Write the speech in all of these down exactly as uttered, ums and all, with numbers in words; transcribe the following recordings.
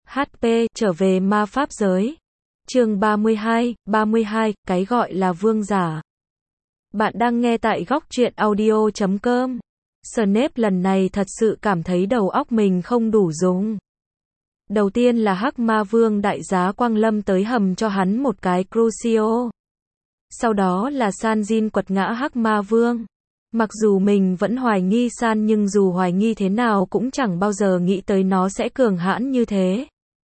hát pê, trở về ma pháp giới. Chương ba mươi hai, ba mươi hai, cái gọi là vương giả. Bạn đang nghe tại góc truyện audio chấm com. Snape lần này thật sự cảm thấy đầu óc mình không đủ dùng. Đầu tiên là Hắc Ma Vương đại giá Quang Lâm tới hầm cho hắn một cái Crucio. Sau đó là San Jin quật ngã Hắc Ma Vương. Mặc dù mình vẫn hoài nghi San, nhưng dù hoài nghi thế nào cũng chẳng bao giờ nghĩ tới nó sẽ cường hãn như thế.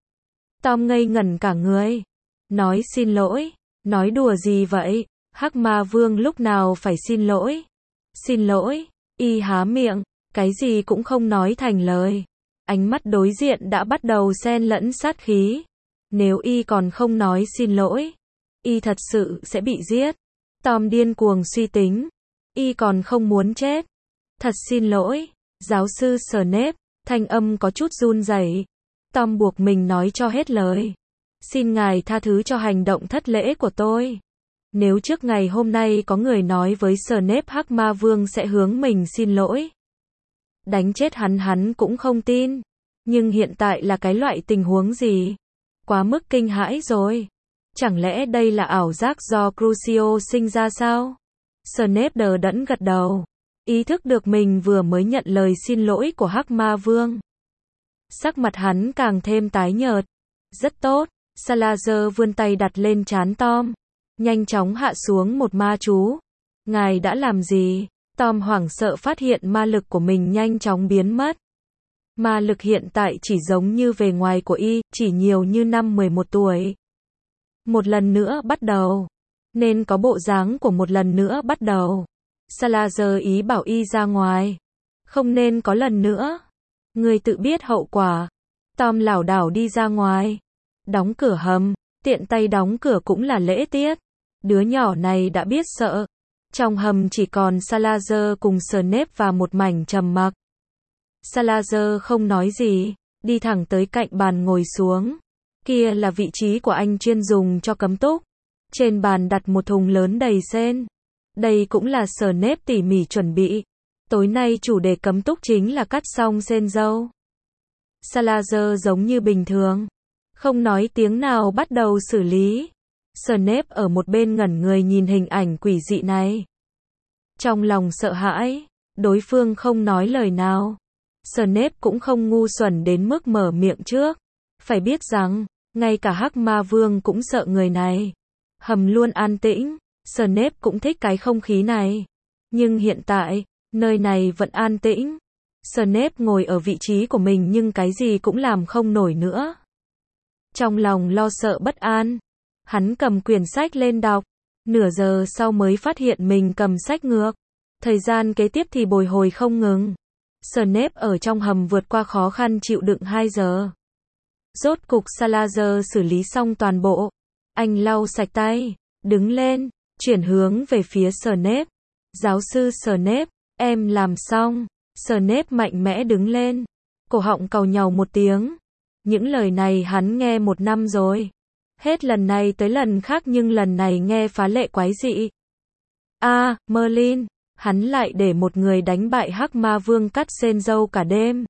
Tom ngây ngẩn cả người. Nói xin lỗi. Nói đùa gì vậy? Hắc Ma Vương lúc nào phải xin lỗi? Xin lỗi. Y há miệng, cái gì cũng không nói thành lời. Ánh mắt đối diện đã bắt đầu xen lẫn sát khí. Nếu Y còn không nói xin lỗi, Y thật sự sẽ bị giết. Tom điên cuồng suy tính. Y còn không muốn chết. Thật xin lỗi, giáo sư Snape. Thanh âm có chút run rẩy. Tom buộc mình nói cho hết lời. Xin ngài tha thứ cho hành động thất lễ của tôi. Nếu trước ngày hôm nay có người nói với Snape Hắc Ma Vương sẽ hướng mình xin lỗi, đánh chết hắn hắn cũng không tin. Nhưng hiện tại là cái loại tình huống gì? Quá mức kinh hãi rồi. Chẳng lẽ đây là ảo giác do Crucio sinh ra sao? Snape đờ đẫn gật đầu. Ý thức được mình vừa mới nhận lời xin lỗi của Hắc Ma Vương. Sắc mặt hắn càng thêm tái nhợt. Rất tốt. Salazar vươn tay đặt lên trán Tom. Nhanh chóng hạ xuống một ma chú. Ngài đã làm gì? Tom hoảng sợ phát hiện ma lực của mình nhanh chóng biến mất. Ma lực hiện tại chỉ giống như vẻ ngoài của Y, chỉ nhiều như năm mười một tuổi. Một lần nữa bắt đầu. Nên có bộ dáng của một lần nữa bắt đầu. Salazar ý bảo Y ra ngoài. Không nên có lần nữa. Người tự biết hậu quả. Tom lảo đảo đi ra ngoài. Đóng cửa hầm. Tiện tay đóng cửa cũng là lễ tiết. Đứa nhỏ này đã biết sợ. Trong hầm chỉ còn Salazar cùng Snape và một mảnh trầm mặc. Salazar không nói gì, đi thẳng tới cạnh bàn ngồi xuống. Kia là vị trí của anh chuyên dùng cho cấm túc. Trên bàn đặt một thùng lớn đầy sên. Đây cũng là Snape tỉ mỉ chuẩn bị. Tối nay chủ đề cấm túc chính là cắt xong sên dâu. Salazar giống như bình thường, không nói tiếng nào bắt đầu xử lý. Snape ở một bên ngẩn người nhìn hình ảnh quỷ dị này. Trong lòng sợ hãi, đối phương không nói lời nào. Snape cũng không ngu xuẩn đến mức mở miệng trước. Phải biết rằng, ngay cả Hắc Ma Vương cũng sợ người này. Hầm luôn an tĩnh, Snape cũng thích cái không khí này. Nhưng hiện tại, nơi này vẫn an tĩnh. Snape ngồi ở vị trí của mình nhưng cái gì cũng làm không nổi nữa. Trong lòng lo sợ bất an, hắn cầm quyển sách lên đọc. Nửa giờ sau mới phát hiện mình cầm sách ngược. Thời gian kế tiếp thì bồi hồi không ngừng. Snape ở trong hầm vượt qua khó khăn chịu đựng hai giờ. Rốt cục Salazar xử lý xong toàn bộ. Anh lau sạch tay, đứng lên, chuyển hướng về phía Snape. Giáo sư Snape, em làm xong. Snape mạnh mẽ đứng lên. Cổ họng càu nhàu một tiếng. Những lời này hắn nghe một năm rồi. Hết lần này tới lần khác nhưng lần này nghe phá lệ quái dị. A, à, Merlin, hắn lại để một người đánh bại Hắc Ma Vương cắt sên dâu cả đêm.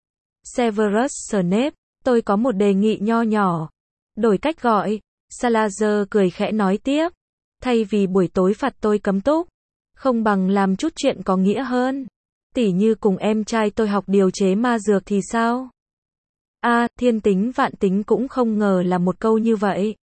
Severus Snape, tôi có một đề nghị nho nhỏ. Đổi cách gọi. Salazar cười khẽ nói tiếp. Thay vì buổi tối phạt tôi cấm túc, không bằng làm chút chuyện có nghĩa hơn. Tỉ như cùng em trai tôi học điều chế ma dược thì sao? A, à, thiên tính vạn tính cũng không ngờ là một câu như vậy.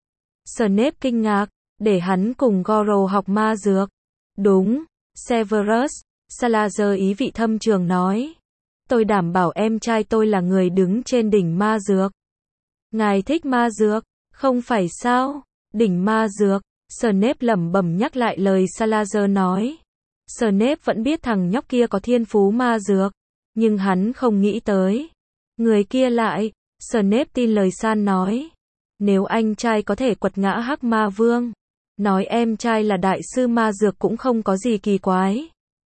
Snape kinh ngạc, để hắn cùng Goro học ma dược. Đúng, Severus, Salazar ý vị thâm trường nói. Tôi đảm bảo em trai tôi là người đứng trên đỉnh ma dược. Ngài thích ma dược, không phải sao? Đỉnh ma dược, Snape lẩm bẩm nhắc lại lời Salazar nói. Snape vẫn biết thằng nhóc kia có thiên phú ma dược, nhưng hắn không nghĩ tới. Người kia lại, Snape tin lời San nói. Nếu anh trai có thể quật ngã Hắc Ma Vương, nói em trai là đại sư ma dược cũng không có gì kỳ quái.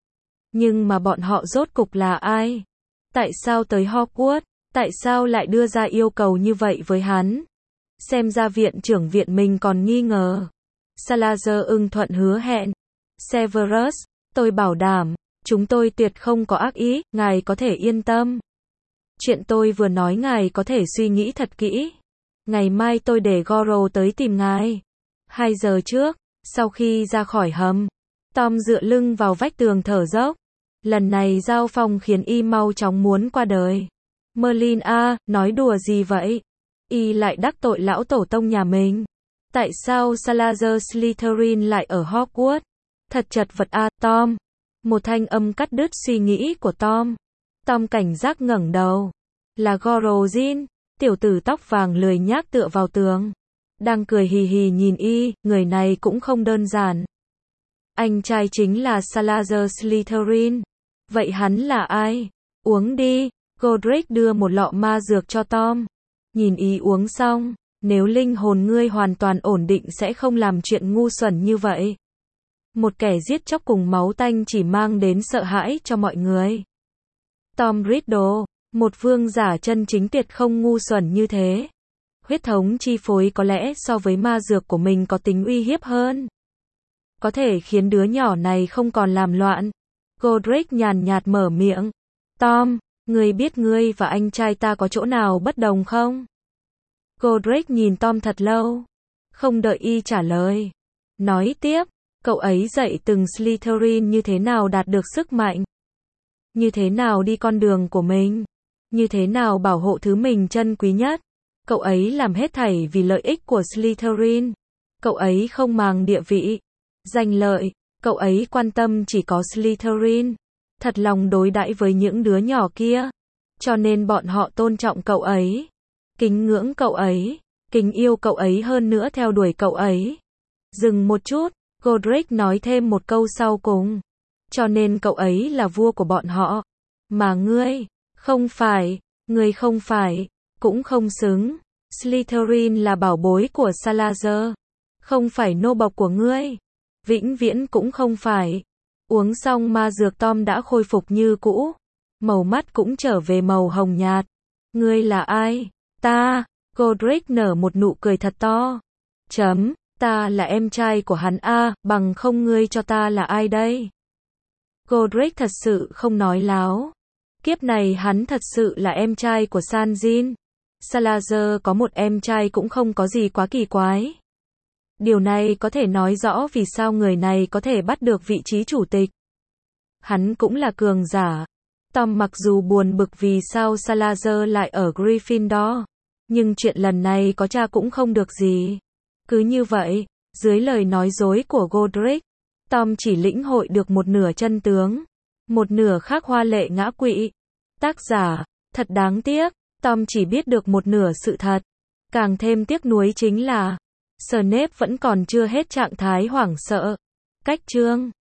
Nhưng mà bọn họ rốt cục là ai? Tại sao tới Hogwarts? Tại sao lại đưa ra yêu cầu như vậy với hắn? Xem ra viện trưởng viện mình còn nghi ngờ. Salazar ưng thuận hứa hẹn. Severus, tôi bảo đảm, chúng tôi tuyệt không có ác ý, ngài có thể yên tâm. Chuyện tôi vừa nói ngài có thể suy nghĩ thật kỹ. Ngày mai tôi để Goro tới tìm ngài. Hai giờ trước, sau khi ra khỏi hầm, Tom dựa lưng vào vách tường thở dốc. Lần này giao phong khiến y mau chóng muốn qua đời. Merlin a, nói đùa gì vậy? Y lại đắc tội lão tổ tông nhà mình. Tại sao Salazar Slytherin lại ở Hogwarts? Thật chật vật a, Tom. Một thanh âm cắt đứt suy nghĩ của Tom. Tom cảnh giác ngẩng đầu. Là Goro Jin, tiểu tử tóc vàng lười nhác tựa vào tường. Đang cười hì hì nhìn y, người này cũng không đơn giản. Anh trai chính là Salazar Slytherin. Vậy hắn là ai? Uống đi. Godric đưa một lọ ma dược cho Tom. Nhìn ý uống xong, nếu linh hồn ngươi hoàn toàn ổn định sẽ không làm chuyện ngu xuẩn như vậy. Một kẻ giết chóc cùng máu tanh chỉ mang đến sợ hãi cho mọi người. Tom Riddle, một vương giả chân chính tuyệt không ngu xuẩn như thế. Huyết thống chi phối có lẽ so với ma dược của mình có tính uy hiếp hơn. Có thể khiến đứa nhỏ này không còn làm loạn. Godric nhàn nhạt mở miệng. Tom, ngươi biết ngươi và anh trai ta có chỗ nào bất đồng không? Godric nhìn Tom thật lâu. Không đợi y trả lời. Nói tiếp, cậu ấy dạy từng Slytherin như thế nào đạt được sức mạnh. Như thế nào đi con đường của mình. Như thế nào bảo hộ thứ mình trân quý nhất. Cậu ấy làm hết thảy vì lợi ích của Slytherin. Cậu ấy không màng địa vị, danh lợi. Cậu ấy quan tâm chỉ có Slytherin. Thật lòng đối đãi với những đứa nhỏ kia. Cho nên bọn họ tôn trọng cậu ấy. Kính ngưỡng cậu ấy. Kính yêu cậu ấy hơn nữa theo đuổi cậu ấy. Dừng một chút, Godric nói thêm một câu sau cùng. Cho nên cậu ấy là vua của bọn họ. Mà ngươi, không phải, ngươi không phải, cũng không xứng. Slytherin là bảo bối của Salazar. Không phải nô bộc của ngươi. Vĩnh viễn cũng không phải. Uống xong ma dược Tom đã khôi phục như cũ. Màu mắt cũng trở về màu hồng nhạt. Ngươi là ai? Ta. Godric nở một nụ cười thật to. Chấm, ta là em trai của hắn a, bằng không ngươi cho ta là ai đây? Godric thật sự không nói láo. Kiếp này hắn thật sự là em trai của San Jin. Salazar có một em trai cũng không có gì quá kỳ quái. Điều này có thể nói rõ vì sao người này có thể bắt được vị trí chủ tịch. Hắn cũng là cường giả. Tom mặc dù buồn bực vì sao Salazar lại ở Gryffindor, nhưng chuyện lần này có cha cũng không được gì. Cứ như vậy, dưới lời nói dối của Godric, Tom chỉ lĩnh hội được một nửa chân tướng, một nửa khác hoa lệ ngã quỵ. Tác giả, thật đáng tiếc, Tom chỉ biết được một nửa sự thật. Càng thêm tiếc nuối chính là Snape vẫn còn chưa hết trạng thái hoảng sợ. Cách chương